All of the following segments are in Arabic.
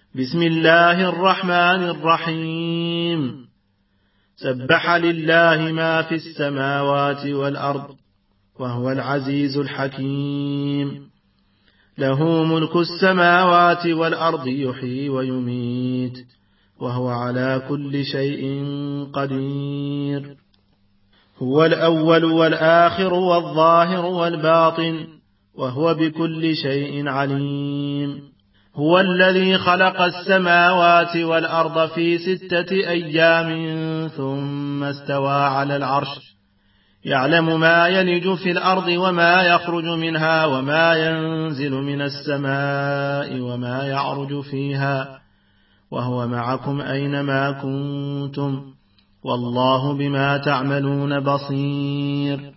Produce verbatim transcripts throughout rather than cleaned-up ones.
بسم الله الرحمن الرحيم. سبح لله ما في السماوات والأرض وهو العزيز الحكيم. له ملك السماوات والأرض يحيي ويميت وهو على كل شيء قدير. هو الأول والآخر والظاهر والباطن وهو بكل شيء عليم. هو الذي خلق السماوات والأرض في ستة أيام ثم استوى على العرش يعلم ما يلج في الأرض وما يخرج منها وما ينزل من السماء وما يعرج فيها وهو معكم أينما كنتم والله بما تعملون بصير.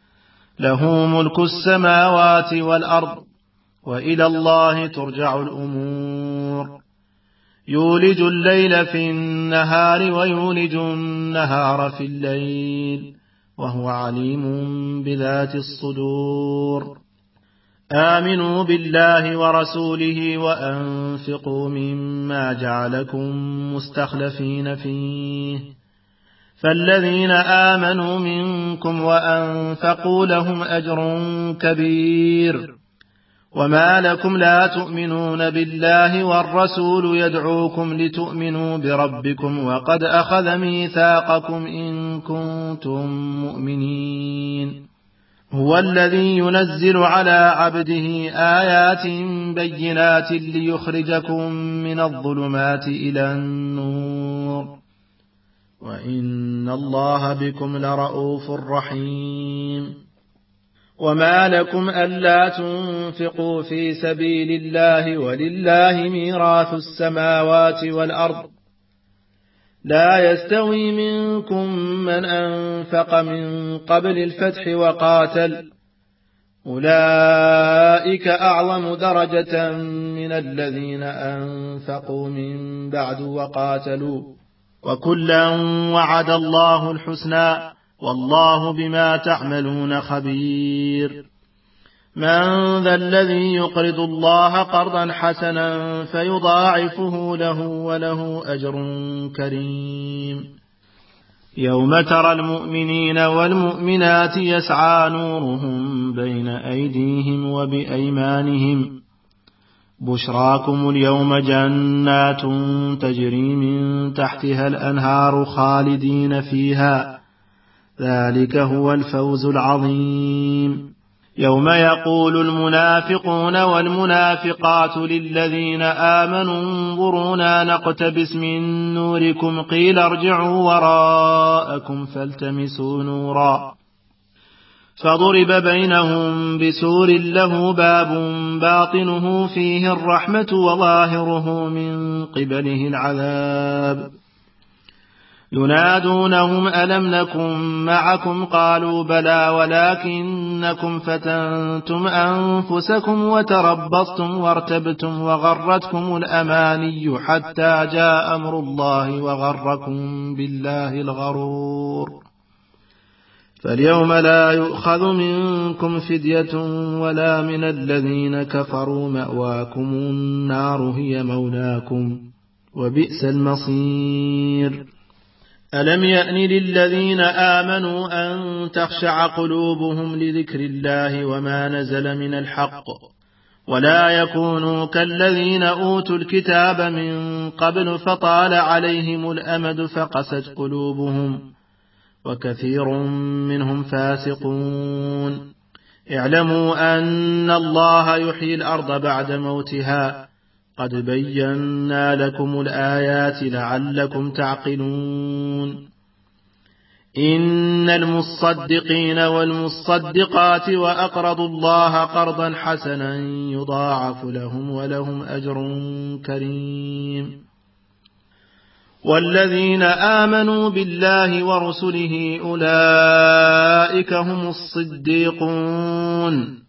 له ملك السماوات والأرض وإلى الله ترجع الأمور. يولج الليل في النهار ويولج النهار في الليل وهو عليم بذات الصدور. آمنوا بالله ورسوله وأنفقوا مما جعلكم مستخلفين فيه فالذين آمنوا منكم وأنفقوا لهم أجر كبير. وما لكم لا تؤمنون بالله والرسول يدعوكم لتؤمنوا بربكم وقد أخذ ميثاقكم إن كنتم مؤمنين. هو الذي ينزل على عبده آيات بينات ليخرجكم من الظلمات إلى النور وإن الله بكم لرؤوف رحيم. وما لكم ألا تنفقوا في سبيل الله ولله ميراث السماوات والأرض لا يستوي منكم من أنفق من قبل الفتح وقاتل أولئك أعظم درجة من الذين أنفقوا من بعد وقاتلوا وكلا وعد الله الحسنى والله بما تعملون خبير. من ذا الذي يقرض الله قرضا حسنا فيضاعفه له وله أجر كريم. يوم ترى المؤمنين والمؤمنات يسعى نورهم بين أيديهم وبأيمانهم بشراكم اليوم جنات تجري من تحتها الأنهار خالدين فيها ذلك هو الفوز العظيم. يوم يقول المنافقون والمنافقات للذين آمنوا انظرونا نقتبس من نوركم قيل ارجعوا وراءكم فالتمسوا نورا فضرب بينهم بسور له باب باطنه فيه الرحمة وظاهره من قبله العذاب ينادونهم ألم نكن معكم قالوا بلى ولكنكم فتنتم أنفسكم وتربصتم وارتبتم وغرتكم الأماني حتى جاء أمر الله وغركم بالله الغرور فاليوم لا يؤخذ منكم فدية ولا من الذين كفروا مأواكم النار هي مولاكم وبئس المصير. ألم يأن للذين آمنوا أن تخشع قلوبهم لذكر الله وما نزل من الحق ولا يكونوا كالذين أوتوا الكتاب من قبل فطال عليهم الأمد فقست قلوبهم وكثير منهم فاسقون. اعلموا أن الله يحيي الأرض بعد موتها قد بينا لكم الآيات لعلكم تعقلون. إن المصدقين والمصدقات وأقرضوا الله قرضا حسنا يضاعف لهم ولهم أجر كريم. والذين آمنوا بالله ورسله أولئك هم الصديقون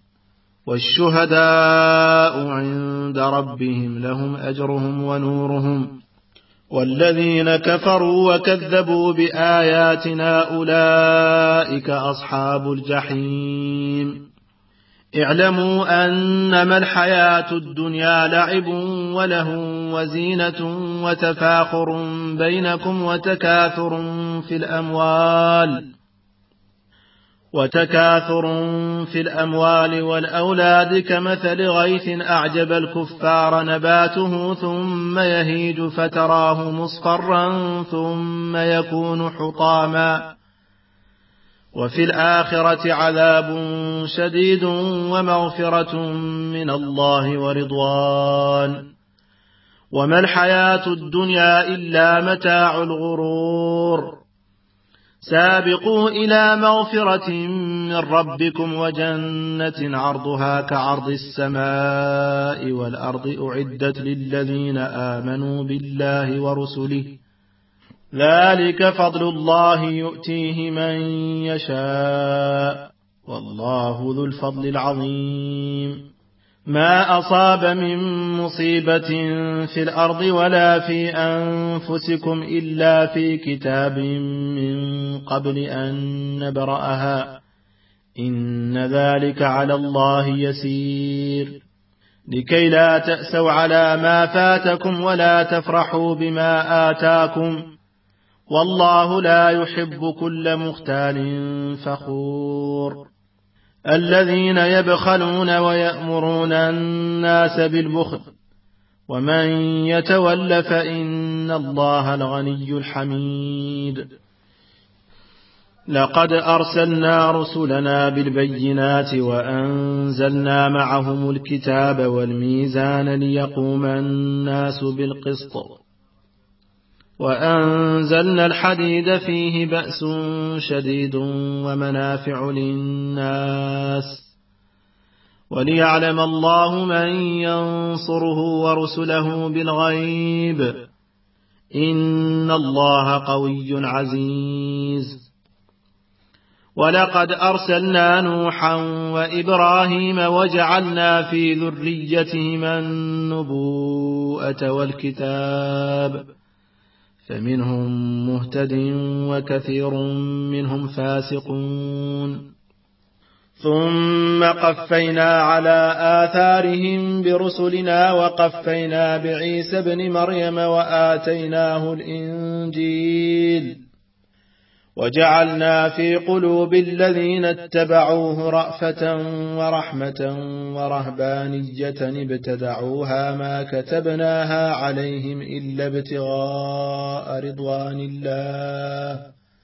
والشهداء عند ربهم لهم أجرهم ونورهم والذين كفروا وكذبوا بآياتنا أولئك أصحاب الجحيم. اعلموا أنما الحياة الدنيا لعب وله وزينة وتفاخر بينكم وتكاثر في الأموال وتكاثر في الأموال والأولاد كمثل غيث أعجب الكفار نباته ثم يهيج فتراه مصفرا ثم يكون حطاما وفي الآخرة عذاب شديد ومغفرة من الله ورضوان وما الحياة الدنيا إلا متاع الغرور سابقوا إلى مغفرة من ربكم وجنة عرضها كعرض السماء والأرض أعدت للذين آمنوا بالله ورسله ذلك فضل الله يؤتيه من يشاء والله ذو الفضل العظيم ما أصاب من مصيبة في الأرض ولا في أنفسكم إلا في كتاب من قبل أن نبرأها إن ذلك على الله يسير لكي لا تأسوا على ما فاتكم ولا تفرحوا بما آتاكم والله لا يحب كل مختال فخور الذين يبخلون ويأمرون الناس بالبخل ومن يتول فإن الله الغني الحميد لقد أرسلنا رسلنا بالبينات وأنزلنا معهم الكتاب والميزان ليقوم الناس بالقسط وأنزلنا الحديد فيه بأس شديد ومنافع للناس وليعلم الله من ينصره ورسله بالغيب إن الله قوي عزيز ولقد أرسلنا نوحا وإبراهيم وجعلنا في ذريتهما النبوءة والكتاب فمنهم مهتد وكثير منهم فاسقون ثم قفينا على آثارهم برسلنا وقفينا بعيسى ابن مريم وآتيناه الإنجيل وجعلنا في قلوب الذين اتبعوه رأفة ورحمة ورهبانية ابتدعوها ما كتبناها عليهم إلا ابتغاء رضوان الله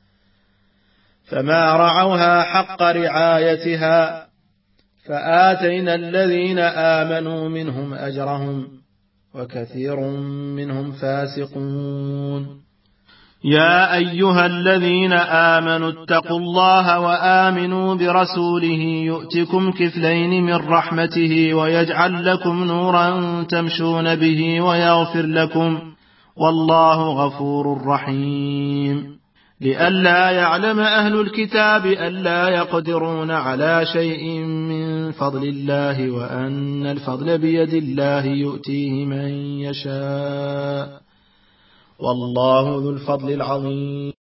فما رعوها حق رعايتها فآتينا الذين آمنوا منهم أجرهم وكثير منهم فاسقون يا أيها الذين آمنوا اتقوا الله وآمنوا برسوله يؤتكم كفلين من رحمته ويجعل لكم نورا تمشون به ويغفر لكم والله غفور رحيم لئلا يعلم أهل الكتاب ألا يقدرون على شيء من فضل الله وأن الفضل بيد الله يؤتيه من يشاء والله ذو الفضل العظيم